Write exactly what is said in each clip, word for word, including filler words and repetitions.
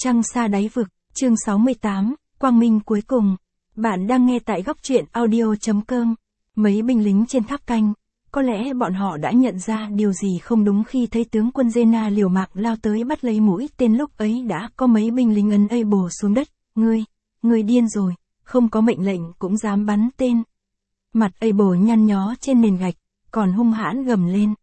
Trăng xa đáy vực, chương sáu mươi tám, Quang minh cuối cùng. Bạn đang nghe tại góc truyện audio.com. Mấy binh lính trên tháp canh, có lẽ bọn họ đã nhận ra điều gì không đúng khi thấy tướng quân Zena liều mạng lao tới bắt lấy mũi tên. Lúc ấy đã có mấy binh lính ấn Abel xuống đất. Ngươi, ngươi điên rồi, không có mệnh lệnh cũng dám bắn tên. Mặt Abel nhăn nhó trên nền gạch, còn hung hãn gầm lên.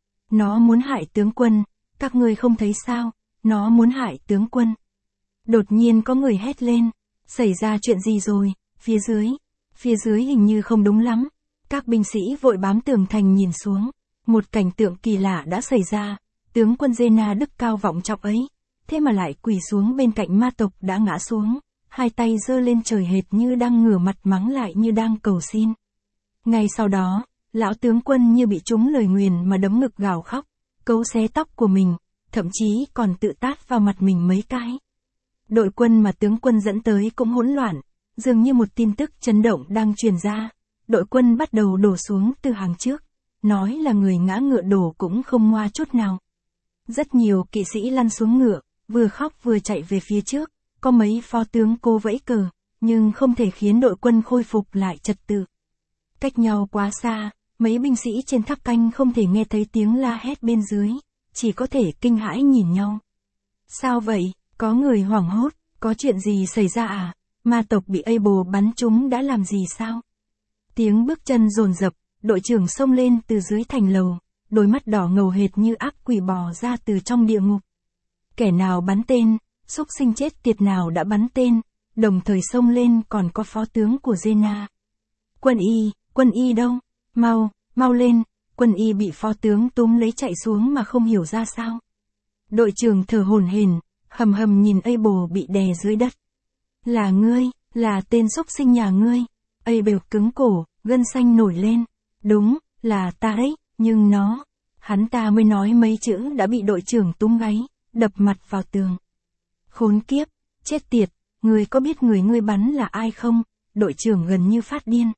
Nó muốn hại tướng quân, các ngươi không thấy sao, nó muốn hại tướng quân. Đột nhiên có người hét lên, xảy ra chuyện gì rồi, phía dưới, phía dưới hình như không đúng lắm. Các binh sĩ vội bám tường thành nhìn xuống, một cảnh tượng kỳ lạ đã xảy ra, tướng quân Zena đức cao vọng trọng ấy, thế mà lại quỳ xuống bên cạnh ma tộc đã ngã xuống, hai tay giơ lên trời hệt như đang ngửa mặt mắng lại như đang cầu xin. Ngay sau đó, lão tướng quân như bị trúng lời nguyền mà đấm ngực gào khóc, cấu xé tóc của mình, thậm chí còn tự tát vào mặt mình mấy cái. Đội quân mà tướng quân dẫn tới cũng hỗn loạn, dường như một tin tức chấn động đang truyền ra. Đội quân bắt đầu đổ xuống từ hàng trước, nói là người ngã ngựa đổ cũng không ngoa chút nào. Rất nhiều kỵ sĩ lăn xuống ngựa, vừa khóc vừa chạy về phía trước, có mấy phó tướng cố vẫy cờ, nhưng không thể khiến đội quân khôi phục lại trật tự. Cách nhau quá xa, mấy binh sĩ trên tháp canh không thể nghe thấy tiếng la hét bên dưới, chỉ có thể kinh hãi nhìn nhau. Sao vậy? Có người hoảng hốt, có chuyện gì xảy ra à? Ma tộc bị Abel bắn trúng đã làm gì sao? Tiếng bước chân dồn dập, đội trưởng xông lên từ dưới thành lầu, đôi mắt đỏ ngầu hệt như ác quỷ bò ra từ trong địa ngục. Kẻ nào bắn tên, xúc sinh chết tiệt nào đã bắn tên, đồng thời xông lên còn có phó tướng của Zena. Quân y, quân y đâu? Mau, mau lên, quân y bị phó tướng túm lấy chạy xuống mà không hiểu ra sao. Đội trưởng thở hổn hển, hầm hầm nhìn Abel bị đè dưới đất. Là ngươi, là tên xúc sinh nhà ngươi. Abel cứng cổ, gân xanh nổi lên. Đúng, là ta đấy, nhưng nó... Hắn ta mới nói mấy chữ đã bị đội trưởng túm gáy, đập mặt vào tường. Khốn kiếp, chết tiệt, ngươi có biết người ngươi bắn là ai không? Đội trưởng gần như phát điên.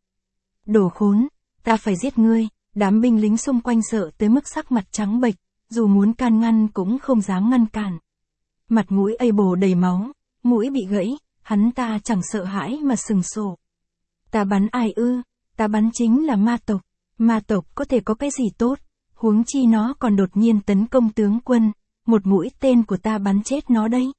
Đồ khốn, ta phải giết ngươi. Đám binh lính xung quanh sợ tới mức sắc mặt trắng bệch, dù muốn can ngăn cũng không dám ngăn cản. Mặt mũi Abel đầy máu, mũi bị gãy, hắn ta chẳng sợ hãi mà sừng sộ. Ta bắn ai ư? Ta bắn chính là ma tộc. Ma tộc có thể có cái gì tốt, huống chi nó còn đột nhiên tấn công tướng quân, một mũi tên của ta bắn chết nó đấy.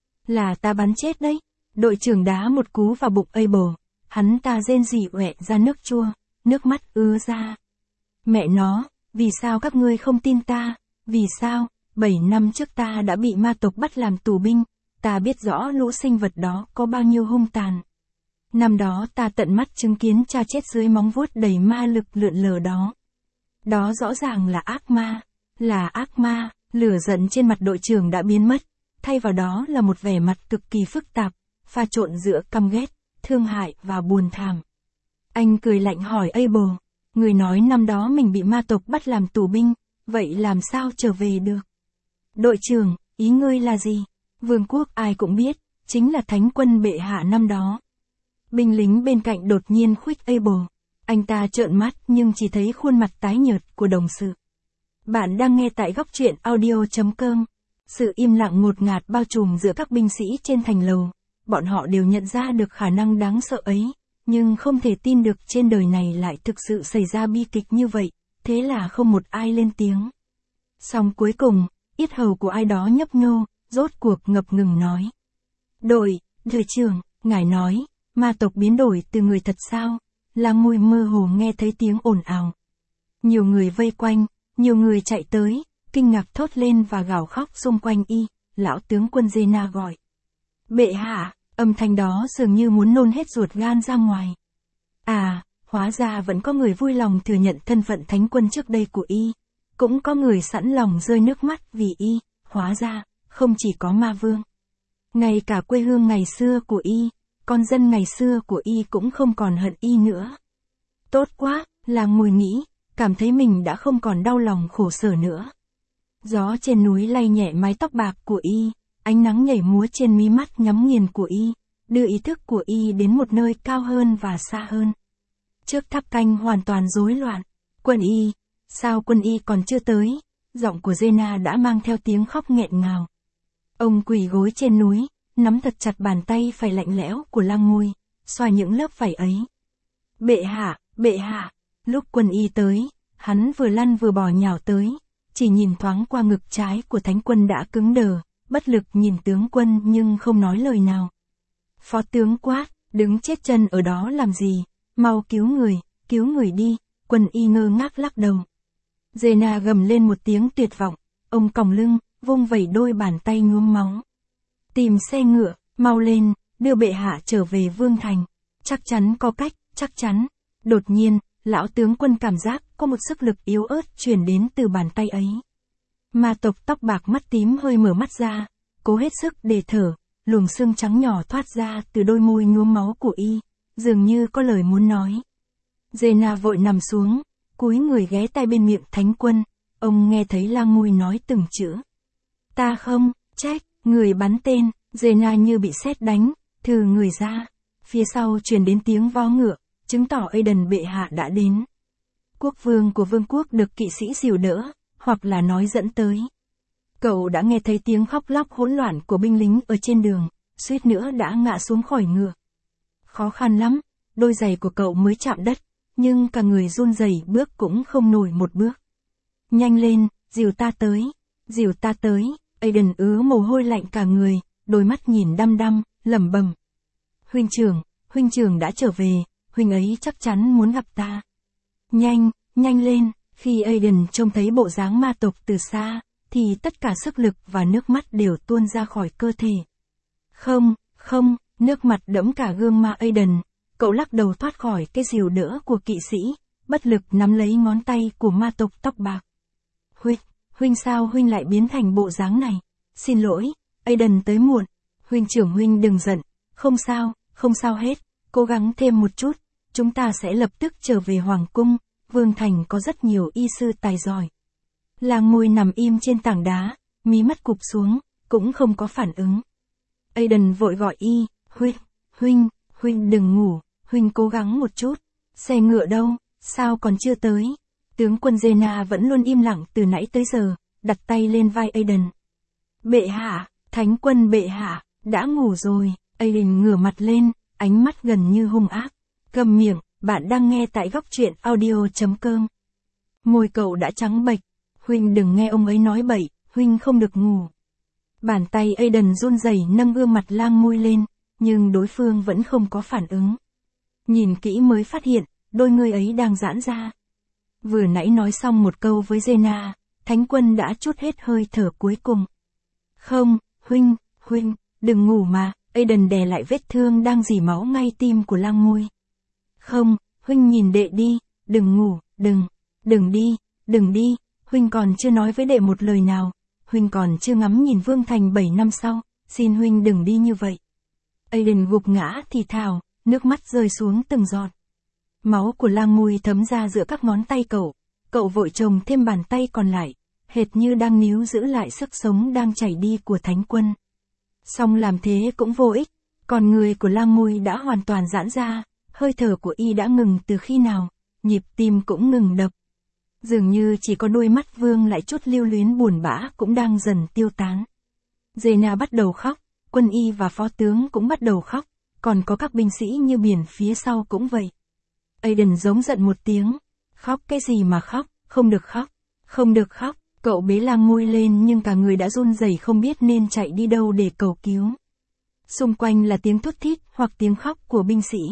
Là ta bắn chết đấy. Đội trưởng đá một cú vào bụng Abel, hắn ta rên rỉ ọe ra nước chua, nước mắt ứa ra. Mẹ nó, vì sao các ngươi không tin ta? Vì sao? Bảy năm trước ta đã bị ma tộc bắt làm tù binh, ta biết rõ lũ sinh vật đó có bao nhiêu hung tàn. Năm đó ta tận mắt chứng kiến cha chết dưới móng vuốt đầy ma lực lượn lờ đó. Đó rõ ràng là ác ma, là ác ma. Lửa giận trên mặt đội trưởng đã biến mất, thay vào đó là một vẻ mặt cực kỳ phức tạp, pha trộn giữa căm ghét, thương hại và buồn thảm. Anh cười lạnh hỏi Abel, người nói năm đó mình bị ma tộc bắt làm tù binh, vậy làm sao trở về được? Đội trưởng, ý ngươi là gì? Vương quốc ai cũng biết, chính là thánh quân bệ hạ năm đó. Binh lính bên cạnh đột nhiên khuých Abel. Anh ta trợn mắt nhưng chỉ thấy khuôn mặt tái nhợt của đồng sự. Bạn đang nghe tại góc truyện audio.com. Sự im lặng ngột ngạt bao trùm giữa các binh sĩ trên thành lầu. Bọn họ đều nhận ra được khả năng đáng sợ ấy, nhưng không thể tin được trên đời này lại thực sự xảy ra bi kịch như vậy, thế là không một ai lên tiếng. Xong cuối cùng, yết hầu của ai đó nhấp nhô, rốt cuộc ngập ngừng nói. Đội, đội trưởng, ngài nói, ma tộc biến đổi từ người thật sao? Là mùi mơ hồ nghe thấy tiếng ồn ào. Nhiều người vây quanh, nhiều người chạy tới, kinh ngạc thốt lên và gào khóc xung quanh y, lão tướng quân Zena gọi. Bệ hạ, âm thanh đó dường như muốn nôn hết ruột gan ra ngoài. À, hóa ra vẫn có người vui lòng thừa nhận thân phận thánh quân trước đây của y. Cũng có người sẵn lòng rơi nước mắt vì y, hóa ra, không chỉ có ma vương. Ngay cả quê hương ngày xưa của y, con dân ngày xưa của y cũng không còn hận y nữa. Tốt quá, là ngồi nghĩ, cảm thấy mình đã không còn đau lòng khổ sở nữa. Gió trên núi lay nhẹ mái tóc bạc của y, ánh nắng nhảy múa trên mí mắt nhắm nghiền của y, đưa ý thức của y đến một nơi cao hơn và xa hơn. Trước tháp canh hoàn toàn rối loạn, quân y, sao quân y còn chưa tới? Giọng của Zena đã mang theo tiếng khóc nghẹn ngào. Ông quỳ gối trên núi, nắm thật chặt bàn tay phải lạnh lẽo của Lang Ngôi, xoa những lớp vải ấy. Bệ hạ, bệ hạ, lúc Quân Y tới, hắn vừa lăn vừa bò nhào tới, chỉ nhìn thoáng qua ngực trái của Thánh Quân đã cứng đờ, bất lực nhìn tướng quân nhưng không nói lời nào. Phó tướng quát, đứng chết chân ở đó làm gì, mau cứu người, cứu người đi. Quân Y ngơ ngác lắc đầu. Zena gầm lên một tiếng tuyệt vọng, ông còng lưng, vung vẩy đôi bàn tay nhuốm máu. Tìm xe ngựa, mau lên, đưa bệ hạ trở về Vương Thành. Chắc chắn có cách, chắc chắn. Đột nhiên, lão tướng quân cảm giác có một sức lực yếu ớt truyền đến từ bàn tay ấy. Ma tộc tóc bạc mắt tím hơi mở mắt ra, cố hết sức để thở, luồng xương trắng nhỏ thoát ra từ đôi môi nhuốm máu của y, dường như có lời muốn nói. Zena vội nằm xuống, cúi người ghé tai bên miệng Thánh Quân, ông nghe thấy Lang Ngôi nói từng chữ. Ta không, trách, người bắn tên. Zena như bị sét đánh, thừ người ra. Phía sau truyền đến tiếng vó ngựa, chứng tỏ Aedan bệ hạ đã đến. Quốc vương của vương quốc được kỵ sĩ dìu đỡ, hoặc là nói dẫn tới. Cậu đã nghe thấy tiếng khóc lóc hỗn loạn của binh lính ở trên đường, suýt nữa đã ngã xuống khỏi ngựa. Khó khăn lắm, đôi giày của cậu mới chạm đất, nhưng cả người run rẩy bước cũng không nổi một bước. Nhanh lên, dìu ta tới, dìu ta tới. Aedan ứa mồ hôi lạnh cả người, đôi mắt nhìn đăm đăm, lẩm bẩm. Huynh trưởng, huynh trưởng đã trở về, huynh ấy chắc chắn muốn gặp ta. Nhanh, nhanh lên. Khi Aedan trông thấy bộ dáng ma tộc từ xa, thì tất cả sức lực và nước mắt đều tuôn ra khỏi cơ thể. Không, không, nước mặt đẫm cả gương mặt Aedan, cậu lắc đầu thoát khỏi cái dìu đỡ của kỵ sĩ, bất lực nắm lấy ngón tay của ma tộc tóc bạc. Huynh, huynh sao huynh lại biến thành bộ dáng này? Xin lỗi, Aedan tới muộn. Huynh trưởng huynh đừng giận, không sao, không sao hết, cố gắng thêm một chút, chúng ta sẽ lập tức trở về Hoàng cung, Vương Thành có rất nhiều y sư tài giỏi. Lang Ngôi nằm im trên tảng đá, mí mắt cụp xuống, cũng không có phản ứng. Aedan vội gọi y, huynh, huynh, huynh đừng ngủ, huynh cố gắng một chút. Xe ngựa đâu, sao còn chưa tới? Tướng quân Zena vẫn luôn im lặng từ nãy tới giờ, đặt tay lên vai Aedan. Bệ hạ, Thánh Quân bệ hạ, đã ngủ rồi. Aedan ngửa mặt lên, ánh mắt gần như hung ác. Câm miệng, bạn đang nghe tại góc truyện audio chấm com. Môi cậu đã trắng bệch. Huynh đừng nghe ông ấy nói bậy, huynh không được ngủ. Bàn tay Aedan run rẩy nâng gương mặt Lang Ngôi lên, nhưng đối phương vẫn không có phản ứng. Nhìn kỹ mới phát hiện, đôi người ấy đang giãn ra. Vừa nãy nói xong một câu với Zena, Thánh Quân đã trút hết hơi thở cuối cùng. Không, huynh, huynh, đừng ngủ mà. Aedan đè lại vết thương đang rỉ máu ngay tim của Lang Ngôi. Không, huynh nhìn đệ đi, đừng ngủ, đừng, đừng đi, đừng đi, huynh còn chưa nói với đệ một lời nào, huynh còn chưa ngắm nhìn Vương Thành bảy năm sau, xin huynh đừng đi như vậy. Aedan gục ngã thì thào, nước mắt rơi xuống từng giọt. Máu của Lang Ngôi thấm ra giữa các ngón tay cậu, cậu vội chồng thêm bàn tay còn lại, hệt như đang níu giữ lại sức sống đang chảy đi của Thánh Quân. Song làm thế cũng vô ích, còn người của Lang Ngôi đã hoàn toàn giãn ra, hơi thở của y đã ngừng từ khi nào, nhịp tim cũng ngừng đập. Dường như chỉ có đôi mắt vương lại chút lưu luyến buồn bã cũng đang dần tiêu tán. Zena bắt đầu khóc, Quân Y và phó tướng cũng bắt đầu khóc, còn có các binh sĩ như biển phía sau cũng vậy. Aedan giống giận một tiếng, khóc cái gì mà khóc, không được khóc, không được khóc. Cậu bế Lang Ngôi lên nhưng cả người đã run rẩy không biết nên chạy đi đâu để cầu cứu. Xung quanh là tiếng thút thít hoặc tiếng khóc của binh sĩ.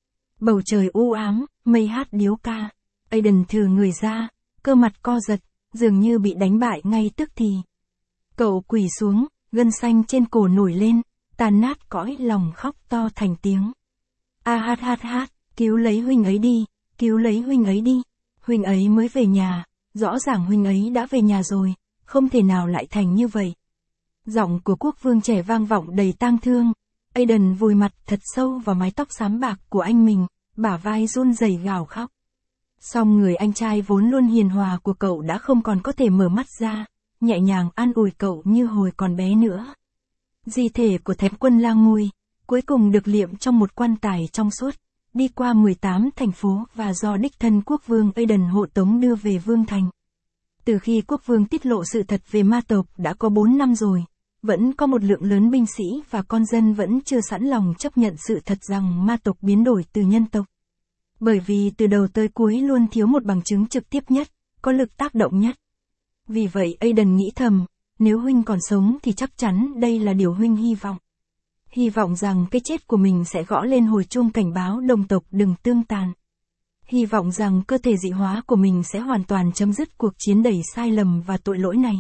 Bầu trời u ám, mây hát điếu ca. Aedan thừ người ra, cơ mặt co giật, dường như bị đánh bại ngay tức thì. Cậu quỳ xuống, gân xanh trên cổ nổi lên, tàn nát cõi lòng khóc to thành tiếng. A hát hát hát, cứu lấy huynh ấy đi, cứu lấy huynh ấy đi, huynh ấy mới về nhà. Rõ ràng huynh ấy đã về nhà rồi, không thể nào lại thành như vậy. Giọng của quốc vương trẻ vang vọng đầy tang thương. Aedan vùi mặt thật sâu vào mái tóc xám bạc của anh mình, bả vai run rẩy gào khóc. Song người anh trai vốn luôn hiền hòa của cậu đã không còn có thể mở mắt ra, nhẹ nhàng an ủi cậu như hồi còn bé nữa. Di thể của Thánh Quân Lang Ngôi, cuối cùng được liệm trong một quan tài trong suốt, đi qua mười tám thành phố và do đích thân quốc vương Aedan hộ tống đưa về Vương Thành. Từ khi quốc vương tiết lộ sự thật về ma tộc đã có bốn năm rồi, vẫn có một lượng lớn binh sĩ và con dân vẫn chưa sẵn lòng chấp nhận sự thật rằng ma tộc biến đổi từ nhân tộc. Bởi vì từ đầu tới cuối luôn thiếu một bằng chứng trực tiếp nhất, có lực tác động nhất. Vì vậy Aiden nghĩ thầm, nếu huynh còn sống thì chắc chắn đây là điều huynh hy vọng. Hy vọng rằng cái chết của mình sẽ gõ lên hồi chuông cảnh báo đồng tộc đừng tương tàn. Hy vọng rằng cơ thể dị hóa của mình sẽ hoàn toàn chấm dứt cuộc chiến đầy sai lầm và tội lỗi này.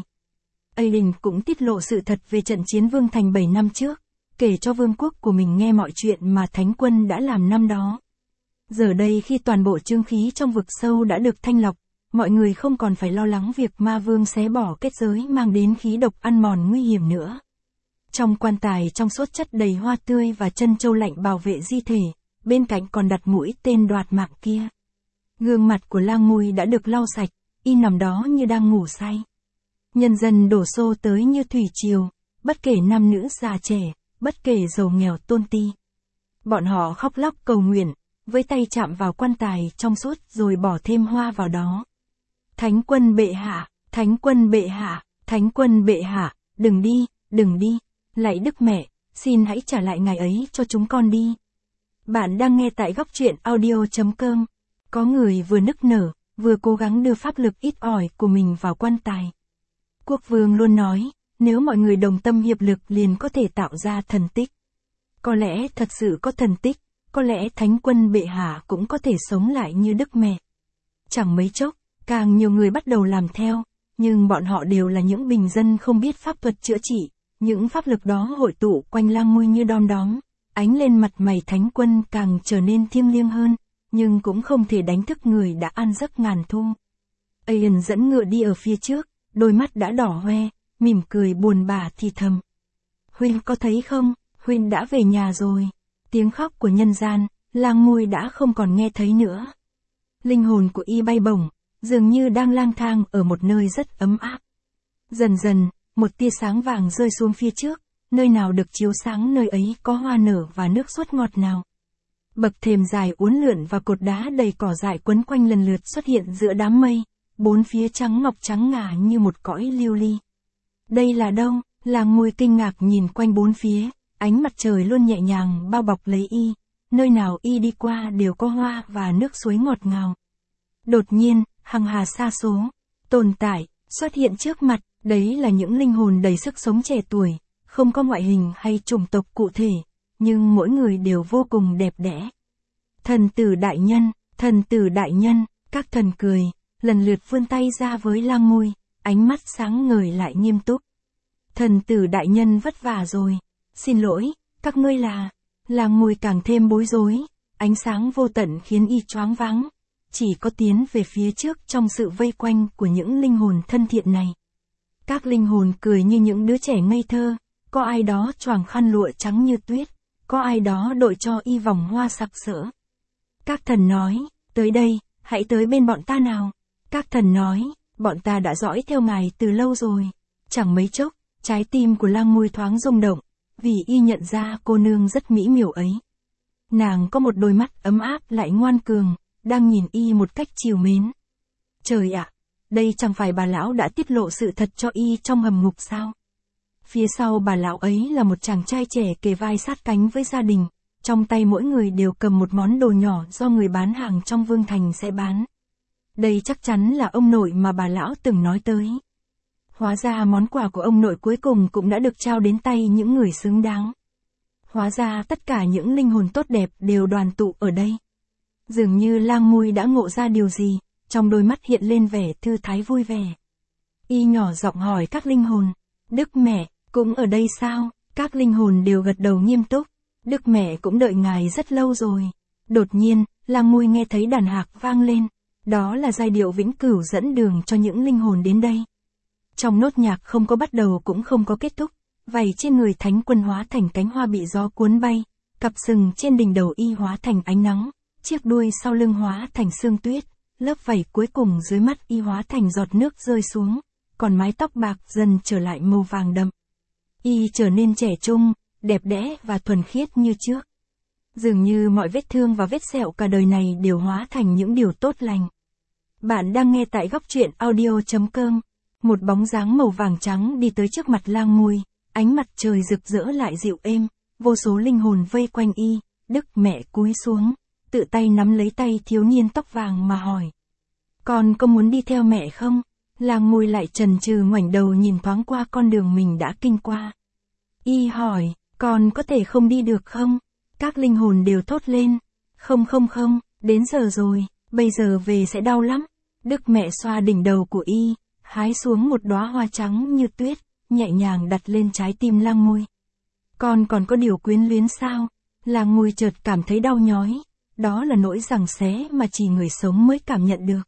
Aiden cũng tiết lộ sự thật về trận chiến Vương Thành bảy năm trước, kể cho vương quốc của mình nghe mọi chuyện mà Thánh quân đã làm năm đó. Giờ đây khi toàn bộ chương khí trong vực sâu đã được thanh lọc, mọi người không còn phải lo lắng việc ma vương xé bỏ kết giới mang đến khí độc ăn mòn nguy hiểm nữa. Trong quan tài trong suốt chất đầy hoa tươi và chân châu lạnh bảo vệ di thể, bên cạnh còn đặt mũi tên đoạt mạng kia. Gương mặt của Lang Mui đã được lau sạch, y nằm đó như đang ngủ say. Nhân dân đổ xô tới như thủy triều, bất kể nam nữ già trẻ, bất kể giàu nghèo tôn ti. Bọn họ khóc lóc cầu nguyện, với tay chạm vào quan tài trong suốt rồi bỏ thêm hoa vào đó. Thánh quân bệ hạ, thánh quân bệ hạ, thánh quân bệ hạ, đừng đi, đừng đi, lạy Đức Mẹ, xin hãy trả lại ngài ấy cho chúng con đi. Bạn đang nghe tại góc truyện audio chấm com. Có người vừa nức nở, vừa cố gắng đưa pháp lực ít ỏi của mình vào quan tài. Quốc vương luôn nói, nếu mọi người đồng tâm hiệp lực liền có thể tạo ra thần tích. Có lẽ thật sự có thần tích, có lẽ thánh quân bệ hạ cũng có thể sống lại như Đức Mẹ. Chẳng mấy chốc, càng nhiều người bắt đầu làm theo, nhưng bọn họ đều là những bình dân không biết pháp thuật chữa trị, những pháp lực đó hội tụ quanh Lang Mui như đom đóm, ánh lên mặt mày thánh quân càng trở nên thiêng liêng hơn, nhưng cũng không thể đánh thức người đã an giấc ngàn thu. Aiden dẫn ngựa đi ở phía trước, đôi mắt đã đỏ hoe, mỉm cười buồn bã thì thầm. Huynh có thấy không, huynh đã về nhà rồi. Tiếng khóc của nhân gian, Lang Mui đã không còn nghe thấy nữa. Linh hồn của y bay bổng, dường như đang lang thang ở một nơi rất ấm áp. Dần dần, một tia sáng vàng rơi xuống phía trước, nơi nào được chiếu sáng nơi ấy có hoa nở và nước suốt ngọt nào. Bậc thềm dài uốn lượn và cột đá đầy cỏ dại quấn quanh lần lượt xuất hiện giữa đám mây, bốn phía trắng ngọc trắng ngà như một cõi lưu ly. Đây là đâu? Lang Mui kinh ngạc nhìn quanh bốn phía, ánh mặt trời luôn nhẹ nhàng bao bọc lấy y, nơi nào y đi qua đều có hoa và nước suối ngọt ngào. Đột nhiên, hằng hà sa số, tồn tại, xuất hiện trước mặt, đấy là những linh hồn đầy sức sống trẻ tuổi, không có ngoại hình hay chủng tộc cụ thể, nhưng mỗi người đều vô cùng đẹp đẽ. Thần tử đại nhân, thần tử đại nhân, các thần cười, lần lượt vươn tay ra với Lang Mui, ánh mắt sáng ngời lại nghiêm túc. Thần tử đại nhân vất vả rồi, xin lỗi, các ngươi là... Lang Mui càng thêm bối rối, ánh sáng vô tận khiến y choáng váng, chỉ có tiến về phía trước trong sự vây quanh của những linh hồn thân thiện này. Các linh hồn cười như những đứa trẻ ngây thơ, có ai đó choàng khăn lụa trắng như tuyết, có ai đó đội cho y vòng hoa sặc sỡ. Các thần nói, tới đây, hãy tới bên bọn ta nào. Các thần nói, bọn ta đã dõi theo ngài từ lâu rồi. Chẳng mấy chốc, trái tim của Lang Mui thoáng rung động, vì y nhận ra cô nương rất mỹ miều ấy. Nàng có một đôi mắt ấm áp lại ngoan cường, đang nhìn y một cách trìu mến. Trời ạ, đây chẳng phải bà lão đã tiết lộ sự thật cho y trong hầm ngục sao? Phía sau bà lão ấy là một chàng trai trẻ kề vai sát cánh với gia đình, trong tay mỗi người đều cầm một món đồ nhỏ do người bán hàng trong Vương Thành sẽ bán. Đây chắc chắn là ông nội mà bà lão từng nói tới. Hóa ra món quà của ông nội cuối cùng cũng đã được trao đến tay những người xứng đáng. Hóa ra tất cả những linh hồn tốt đẹp đều đoàn tụ ở đây. Dường như Lang Mui đã ngộ ra điều gì, trong đôi mắt hiện lên vẻ thư thái vui vẻ. Y nhỏ giọng hỏi các linh hồn, Đức Mẹ, cũng ở đây sao? Các linh hồn đều gật đầu nghiêm túc, Đức Mẹ cũng đợi ngài rất lâu rồi. Đột nhiên, Lang Mui nghe thấy đàn hạc vang lên, đó là giai điệu vĩnh cửu dẫn đường cho những linh hồn đến đây. Trong nốt nhạc không có bắt đầu cũng không có kết thúc, vảy trên người thánh quân hóa thành cánh hoa bị gió cuốn bay, cặp sừng trên đỉnh đầu y hóa thành ánh nắng, chiếc đuôi sau lưng hóa thành sương tuyết, lớp vảy cuối cùng dưới mắt y hóa thành giọt nước rơi xuống, còn mái tóc bạc dần trở lại màu vàng đậm. Y trở nên trẻ trung, đẹp đẽ và thuần khiết như trước. Dường như mọi vết thương và vết sẹo cả đời này đều hóa thành những điều tốt lành. Bạn đang nghe tại góc truyện audio chấm com. Một bóng dáng màu vàng trắng đi tới trước mặt Lang Mui, ánh mặt trời rực rỡ lại dịu êm, vô số linh hồn vây quanh y, Đức Mẹ cúi xuống, tự tay nắm lấy tay thiếu niên tóc vàng mà hỏi. Con có muốn đi theo mẹ không? Làng Mùi lại chần chừ ngoảnh đầu nhìn thoáng qua con đường mình đã kinh qua. Y hỏi, con có thể không đi được không? Các linh hồn đều thốt lên. Không không không, đến giờ rồi, bây giờ về sẽ đau lắm. Đức Mẹ xoa đỉnh đầu của y, hái xuống một đóa hoa trắng như tuyết, nhẹ nhàng đặt lên trái tim Làng Mùi. Con còn có điều quyến luyến sao? Làng Mùi chợt cảm thấy đau nhói, đó là nỗi giằng xé mà chỉ người sống mới cảm nhận được.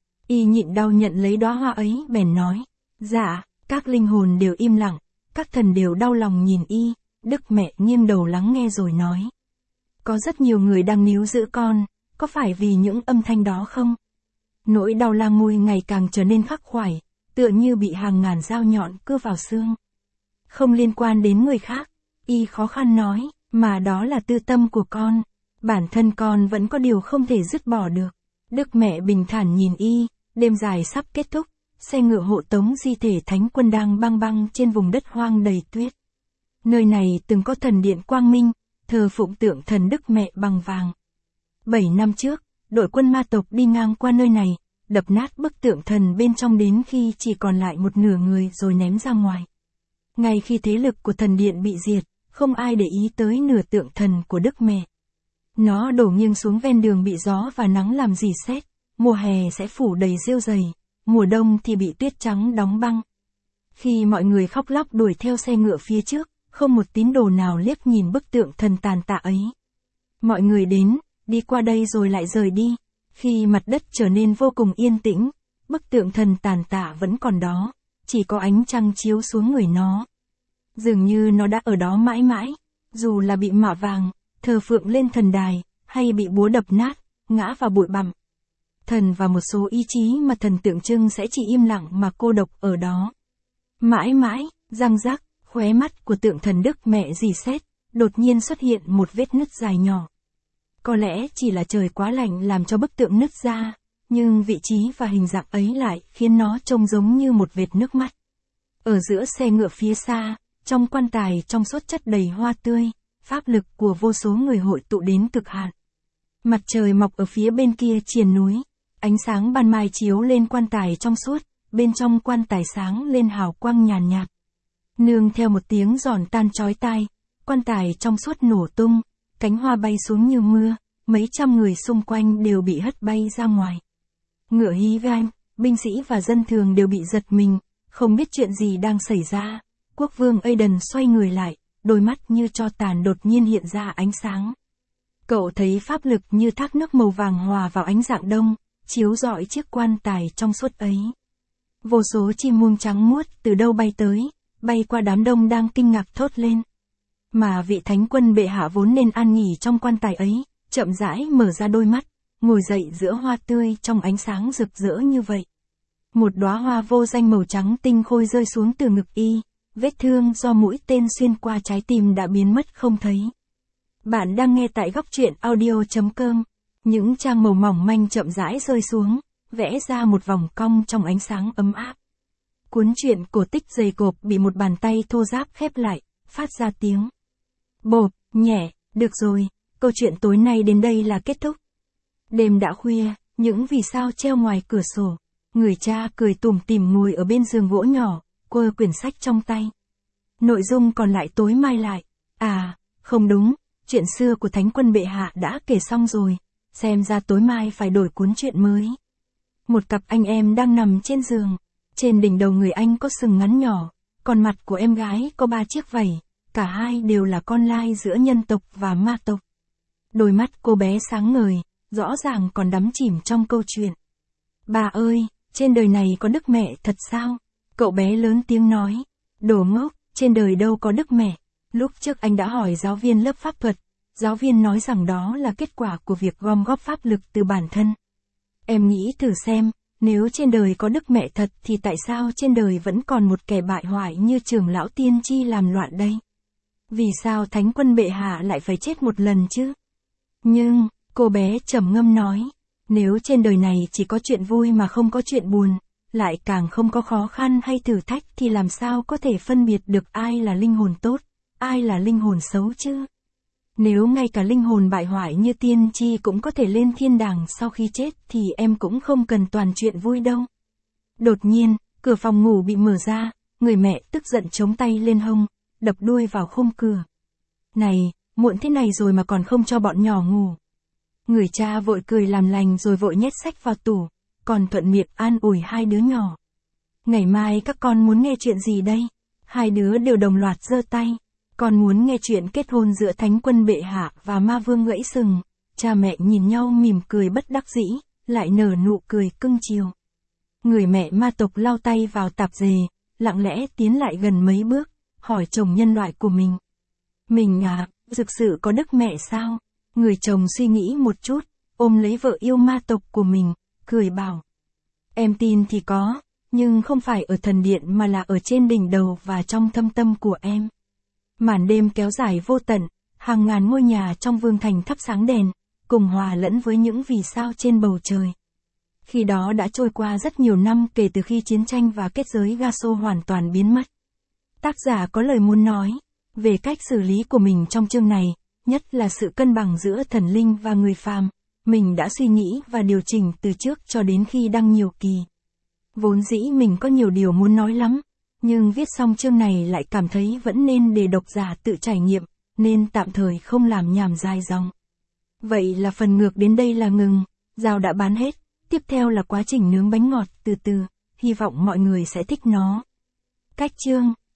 Y nhịn đau nhận lấy đóa hoa ấy, bèn nói. Dạ, các linh hồn đều im lặng, các thần đều đau lòng nhìn y. Đức Mẹ nghiêng đầu lắng nghe rồi nói. Có rất nhiều người đang níu giữ con, có phải vì những âm thanh đó không? Nỗi đau Làng Mùi ngày càng trở nên khắc khoải, tựa như bị hàng ngàn dao nhọn cưa vào xương. Không liên quan đến người khác, y khó khăn nói, mà đó là tư tâm của con. Bản thân con vẫn có điều không thể dứt bỏ được. Đức Mẹ bình thản nhìn y, đêm dài sắp kết thúc, xe ngựa hộ tống di thể thánh quân đang băng băng trên vùng đất hoang đầy tuyết. Nơi này từng có thần điện quang minh, thờ phụng tượng thần Đức Mẹ bằng vàng. Bảy năm trước, đội quân ma tộc đi ngang qua nơi này, đập nát bức tượng thần bên trong đến khi chỉ còn lại một nửa người rồi ném ra ngoài. Ngay khi thế lực của thần điện bị diệt, không ai để ý tới nửa tượng thần của Đức Mẹ. Nó đổ nghiêng xuống ven đường bị gió và nắng làm rỉ sét, mùa hè sẽ phủ đầy rêu rầy, mùa đông thì bị tuyết trắng đóng băng. Khi mọi người khóc lóc đuổi theo xe ngựa phía trước, không một tín đồ nào liếc nhìn bức tượng thần tàn tạ ấy. Mọi người đến, đi qua đây rồi lại rời đi. Khi mặt đất trở nên vô cùng yên tĩnh, bức tượng thần tàn tạ vẫn còn đó, chỉ có ánh trăng chiếu xuống người nó. Dường như nó đã ở đó mãi mãi, dù là bị mạ vàng, thờ phượng lên thần đài, hay bị búa đập nát, ngã vào bụi bặm. Thần và một số ý chí mà thần tượng trưng sẽ chỉ im lặng mà cô độc ở đó. Mãi mãi, răng rắc, khóe mắt của tượng thần Đức Mẹ rỉ sét, đột nhiên xuất hiện một vết nứt dài nhỏ. Có lẽ chỉ là trời quá lạnh làm cho bức tượng nứt ra, nhưng vị trí và hình dạng ấy lại khiến nó trông giống như một vệt nước mắt. Ở giữa xe ngựa phía xa, trong quan tài trong suốt chất đầy hoa tươi, pháp lực của vô số người hội tụ đến cực hạn. Mặt trời mọc ở phía bên kia triền núi, ánh sáng ban mai chiếu lên quan tài trong suốt, bên trong quan tài sáng lên hào quang nhàn nhạt. Nương theo một tiếng giòn tan chói tai, quan tài trong suốt nổ tung, cánh hoa bay xuống như mưa, mấy trăm người xung quanh đều bị hất bay ra ngoài. Ngựa hí vang, binh sĩ và dân thường đều bị giật mình, không biết chuyện gì đang xảy ra. Quốc vương Aiden xoay người lại, đôi mắt như tro tàn đột nhiên hiện ra ánh sáng. Cậu thấy pháp lực như thác nước màu vàng hòa vào ánh rạng đông, chiếu rọi chiếc quan tài trong suốt ấy. Vô số chim muông trắng muốt từ đâu bay tới, bay qua đám đông đang kinh ngạc thốt lên. Mà vị thánh quân bệ hạ vốn nên an nghỉ trong quan tài ấy, chậm rãi mở ra đôi mắt, ngồi dậy giữa hoa tươi trong ánh sáng rực rỡ như vậy. Một đóa hoa vô danh màu trắng tinh khôi rơi xuống từ ngực y, vết thương do mũi tên xuyên qua trái tim đã biến mất không thấy. Bạn đang nghe tại góc truyện audio chấm com. Những trang màu mỏng manh chậm rãi rơi xuống, vẽ ra một vòng cong trong ánh sáng ấm áp. Cuốn truyện cổ tích dày cộp bị một bàn tay thô ráp khép lại, phát ra tiếng bộp, nhẹ. Được rồi, câu chuyện tối nay đến đây là kết thúc. Đêm đã khuya, những vì sao treo ngoài cửa sổ. Người cha cười tủm tỉm ngồi ở bên giường gỗ nhỏ, quơ quyển sách trong tay. Nội dung còn lại tối mai lại. À, không đúng, chuyện xưa của thánh quân bệ hạ đã kể xong rồi. Xem ra tối mai phải đổi cuốn truyện mới. Một cặp anh em đang nằm trên giường. Trên đỉnh đầu người anh có sừng ngắn nhỏ, còn mặt của em gái có ba chiếc vảy. Cả hai đều là con lai giữa nhân tộc và ma tộc. Đôi mắt cô bé sáng ngời, rõ ràng còn đắm chìm trong câu chuyện. Bà ơi, trên đời này có Đức Mẹ thật sao? Cậu bé lớn tiếng nói. Đồ ngốc, trên đời đâu có Đức Mẹ. Lúc trước anh đã hỏi giáo viên lớp pháp thuật. Giáo viên nói rằng đó là kết quả của việc gom góp pháp lực từ bản thân. Em nghĩ thử xem, nếu trên đời có Đức Mẹ thật thì tại sao trên đời vẫn còn một kẻ bại hoại như trưởng lão tiên tri làm loạn đây? Vì sao thánh quân bệ hạ lại phải chết một lần chứ? Nhưng, cô bé trầm ngâm nói, nếu trên đời này chỉ có chuyện vui mà không có chuyện buồn, lại càng không có khó khăn hay thử thách thì làm sao có thể phân biệt được ai là linh hồn tốt, ai là linh hồn xấu chứ? Nếu ngay cả linh hồn bại hoại như tiên tri cũng có thể lên thiên đàng sau khi chết thì em cũng không cần toàn chuyện vui đâu. Đột nhiên, cửa phòng ngủ bị mở ra, người mẹ tức giận chống tay lên hông, đập đuôi vào khung cửa. Này, muộn thế này rồi mà còn không cho bọn nhỏ ngủ. Người cha vội cười làm lành rồi vội nhét sách vào tủ, còn thuận miệng an ủi hai đứa nhỏ. Ngày mai các con muốn nghe chuyện gì đây? Hai đứa đều đồng loạt giơ tay. Con muốn nghe chuyện kết hôn giữa Thánh Quân Bệ Hạ và Ma Vương Gãy Sừng. Cha mẹ nhìn nhau mỉm cười bất đắc dĩ, lại nở nụ cười cưng chiều. Người mẹ ma tộc lau tay vào tạp dề, lặng lẽ tiến lại gần mấy bước, hỏi chồng nhân loại của mình. Mình à, thực sự có đức mẹ sao? Người chồng suy nghĩ một chút, ôm lấy vợ yêu ma tộc của mình, cười bảo. Em tin thì có, nhưng không phải ở thần điện mà là ở trên đỉnh đầu và trong thâm tâm của em. Màn đêm kéo dài vô tận, hàng ngàn ngôi nhà trong vương thành thắp sáng đèn, cùng hòa lẫn với những vì sao trên bầu trời. Khi đó đã trôi qua rất nhiều năm kể từ khi chiến tranh và kết giới Gaso hoàn toàn biến mất. Tác giả có lời muốn nói về cách xử lý của mình trong chương này, nhất là sự cân bằng giữa thần linh và người phàm. Mình đã suy nghĩ và điều chỉnh từ trước cho đến khi đăng nhiều kỳ. Vốn dĩ mình có nhiều điều muốn nói lắm, nhưng viết xong chương này lại cảm thấy vẫn nên để độc giả tự trải nghiệm, nên tạm thời không làm nhảm dài dòng. Vậy là phần ngược đến đây là ngừng, rau đã bán hết, tiếp theo là quá trình nướng bánh ngọt từ từ, hy vọng mọi người sẽ thích nó. Cách chương